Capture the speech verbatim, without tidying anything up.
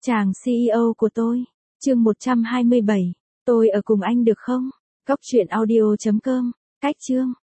Chàng xê e ô của tôi. Chương một trăm hai mươi bảy. Tôi ở cùng anh được không? Cóc truyện audio chấm com. Cách chương.